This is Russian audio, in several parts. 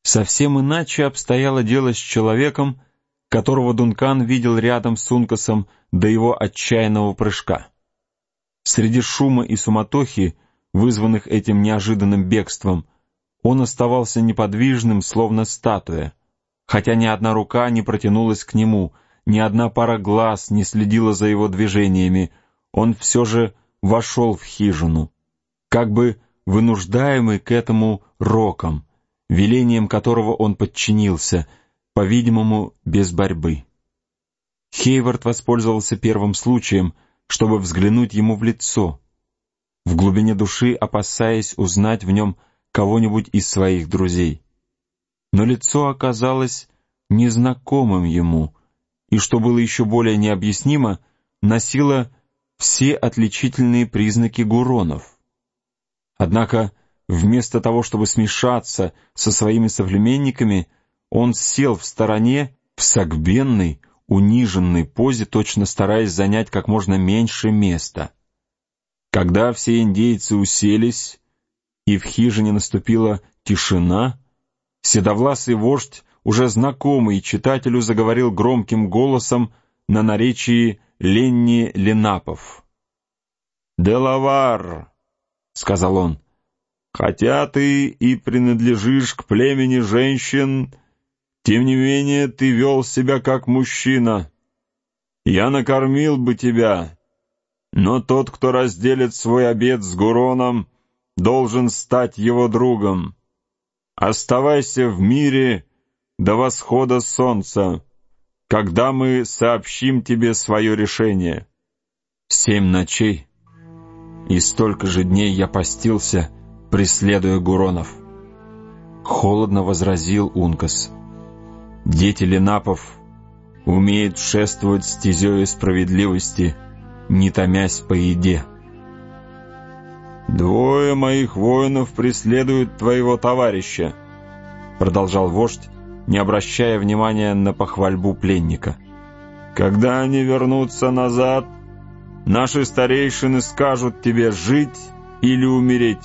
Совсем иначе обстояло дело с человеком, которого Дункан видел рядом с Ункасом до его отчаянного прыжка. Среди шума и суматохи, вызванных этим неожиданным бегством, он оставался неподвижным, словно статуя, хотя ни одна рука не протянулась к нему, ни одна пара глаз не следила за его движениями, он все же вошел в хижину, как бы вынуждаемый к этому роком, велением которого он подчинился, по-видимому, без борьбы. Хейвард воспользовался первым случаем, чтобы взглянуть ему в лицо, в глубине души опасаясь узнать в нем кого-нибудь из своих друзей. Но лицо оказалось незнакомым ему, и, что было еще более необъяснимо, носило все отличительные признаки гуронов. Однако, вместо того, чтобы смешаться со своими соплеменниками, он сел в стороне в согбенной, униженной позе, точно стараясь занять как можно меньше места. Когда все индейцы уселись, и в хижине наступила тишина, седовласый вождь, уже знакомый читателю, заговорил громким голосом на наречии Ленни-Ленапов. «Делавар», — сказал он, — «хотя ты и принадлежишь к племени женщин, тем не менее ты вел себя как мужчина. Я накормил бы тебя, но тот, кто разделит свой обед с Гуроном, должен стать его другом. Оставайся в мире до восхода солнца, когда мы сообщим тебе свое решение». 7 ночей и столько же дней я постился, преследуя Гуронов. Холодно возразил Ункас. Дети Ленапов умеют шествовать стезею справедливости, не томясь по еде. 2 моих воинов преследуют твоего товарища, продолжал вождь, не обращая внимания на похвальбу пленника. Когда они вернутся назад, наши старейшины скажут тебе жить или умереть.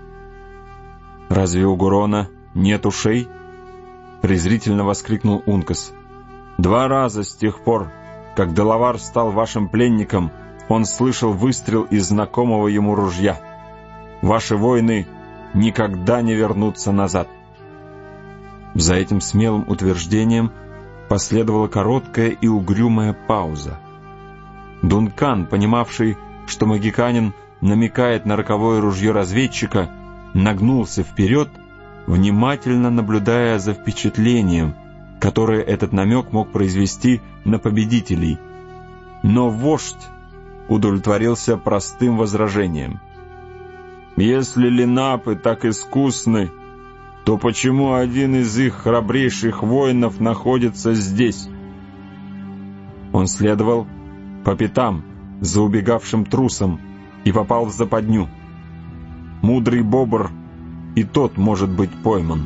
Разве у Гурона нет ушей? Презрительно воскликнул Ункас. 2 раза с тех пор, как Делавар стал вашим пленником, он слышал выстрел из знакомого ему ружья. Ваши воины никогда не вернутся назад. За этим смелым утверждением последовала короткая и угрюмая пауза. Дункан, понимавший, что магиканин намекает на роковое ружье разведчика, нагнулся вперед, внимательно наблюдая за впечатлением, которое этот намек мог произвести на победителей. Но вождь удовлетворился простым возражением. «Если Ленапы так искусны, то почему один из их храбрейших воинов находится здесь?» Он следовал по пятам за убегавшим трусом и попал в западню. Мудрый бобр и тот может быть пойман.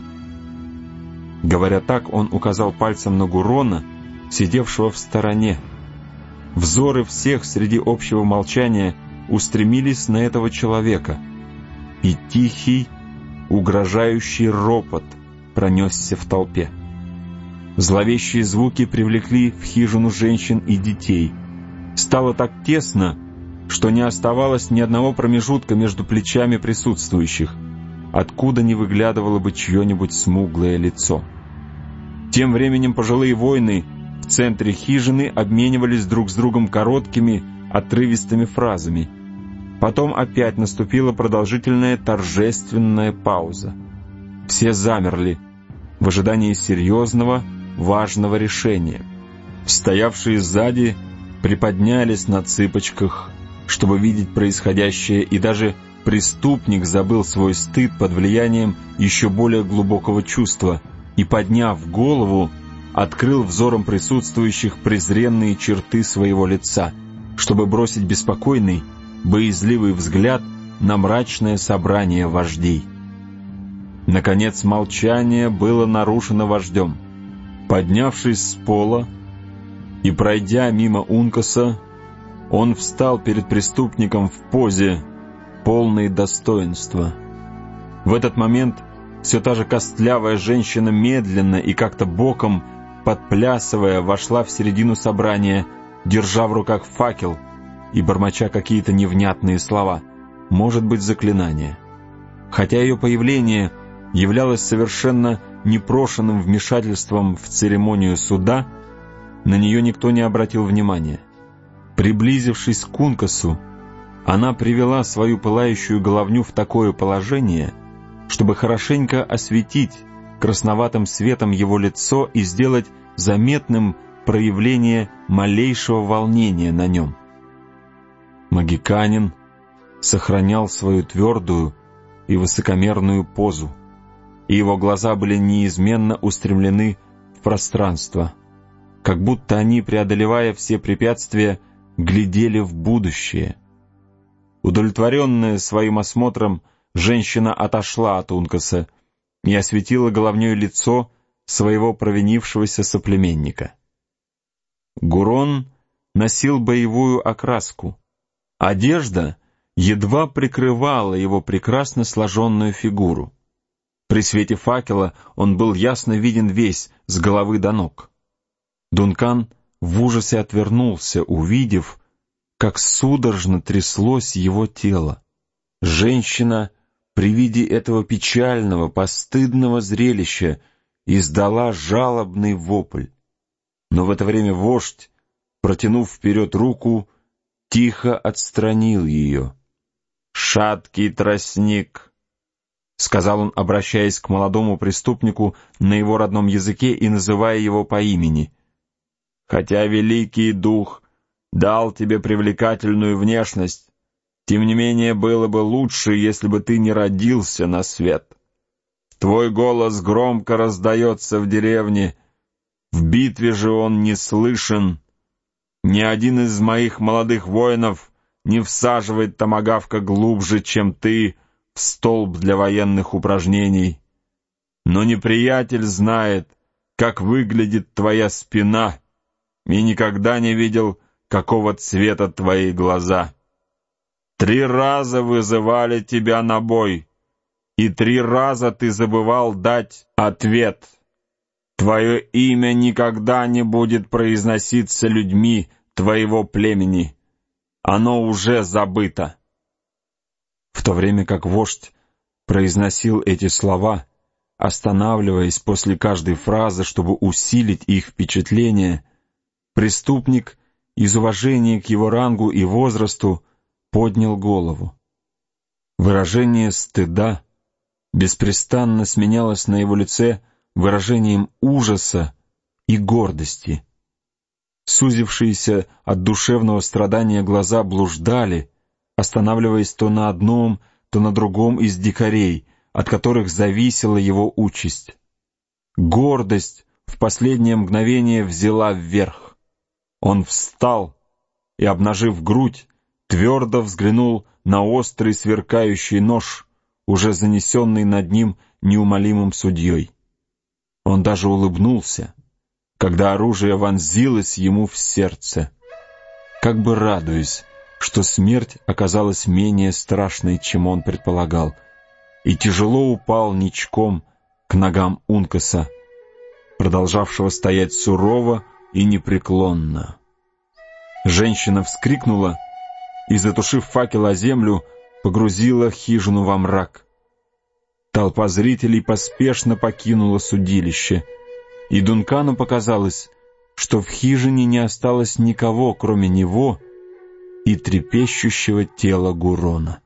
Говоря так, он указал пальцем на Гурона, сидевшего в стороне. Взоры всех среди общего молчания устремились на этого человека, и тихий, угрожающий ропот пронесся в толпе. Зловещие звуки привлекли в хижину женщин и детей. Стало так тесно, что не оставалось ни одного промежутка между плечами присутствующих, откуда не выглядывало бы чье-нибудь смуглое лицо. Тем временем пожилые воины в центре хижины обменивались друг с другом короткими, отрывистыми фразами. Потом опять наступила продолжительная торжественная пауза. Все замерли в ожидании серьезного, важного решения. Стоявшие сзади приподнялись на цыпочках, чтобы видеть происходящее, и даже преступник забыл свой стыд под влиянием еще более глубокого чувства и, подняв голову, открыл взором присутствующих презренные черты своего лица, чтобы бросить беспокойный, боязливый взгляд на мрачное собрание вождей. Наконец молчание было нарушено вождем. Поднявшись с пола и пройдя мимо Ункаса, он встал перед преступником в позе, полной достоинства. В этот момент все та же костлявая женщина медленно и как-то боком, подплясывая, вошла в середину собрания, держа в руках факел и бормоча какие-то невнятные слова, может быть, заклинания. Хотя ее появление являлось совершенно непрошенным вмешательством в церемонию суда, на нее никто не обратил внимания. Приблизившись к Ункасу, она привела свою пылающую головню в такое положение, чтобы хорошенько осветить красноватым светом его лицо и сделать заметным проявление малейшего волнения на нем. Магиканин сохранял свою твердую и высокомерную позу, и его глаза были неизменно устремлены в пространство, как будто они, преодолевая все препятствия, глядели в будущее. Удовлетворенная своим осмотром, женщина отошла от Ункаса и осветила головней лицо своего провинившегося соплеменника. Гурон носил боевую окраску. Одежда едва прикрывала его прекрасно сложенную фигуру. При свете факела он был ясно виден весь, с головы до ног. Дункан в ужасе отвернулся, увидев, как судорожно тряслось его тело. Женщина при виде этого печального, постыдного зрелища издала жалобный вопль. Но в это время вождь, протянув вперед руку, тихо отстранил ее. «Шаткий тростник», — сказал он, обращаясь к молодому преступнику на его родном языке и называя его по имени. «Хотя Великий Дух дал тебе привлекательную внешность, тем не менее было бы лучше, если бы ты не родился на свет. Твой голос громко раздается в деревне, в битве же он не слышен. Ни один из моих молодых воинов не всаживает томагавка глубже, чем ты, в столб для военных упражнений. Но неприятель знает, как выглядит твоя спина, и никогда не видел, какого цвета твои глаза. 3 раза вызывали тебя на бой, и 3 раза ты забывал дать ответ. Твое имя никогда не будет произноситься людьми твоего племени. Оно уже забыто». В то время как вождь произносил эти слова, останавливаясь после каждой фразы, чтобы усилить их впечатление, преступник из уважения к его рангу и возрасту поднял голову. Выражение стыда беспрестанно сменялось на его лице выражением ужаса и гордости. Сузившиеся от душевного страдания глаза блуждали, останавливаясь то на одном, то на другом из дикарей, от которых зависела его участь. Гордость в последнее мгновение взяла вверх. Он встал и, обнажив грудь, твердо взглянул на острый сверкающий нож, уже занесенный над ним неумолимым судьей. Он даже улыбнулся, когда оружие вонзилось ему в сердце, как бы радуясь, что смерть оказалась менее страшной, чем он предполагал, и тяжело упал ничком к ногам Ункаса, продолжавшего стоять сурово и непреклонно. Женщина вскрикнула и, затушив факел о землю, погрузила хижину во мрак. Толпа зрителей поспешно покинула судилище, и Дункану показалось, что в хижине не осталось никого, кроме него и трепещущего тела Гурона.